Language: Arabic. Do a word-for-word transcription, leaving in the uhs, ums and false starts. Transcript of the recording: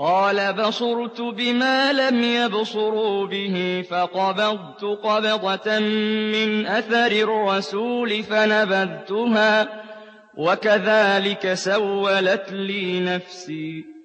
قَالَ بَصُرْتُ بِمَا لَمْ يَبْصُرُوا بِهِ فَقَبَضْتُ قَبْضَةً مِّنْ أَثَرِ الرَّسُولِ فَنَبَذْتُهَا ۖ وَكَذَٰلِكَ سَوَّلَتْ لِي نَفْسِي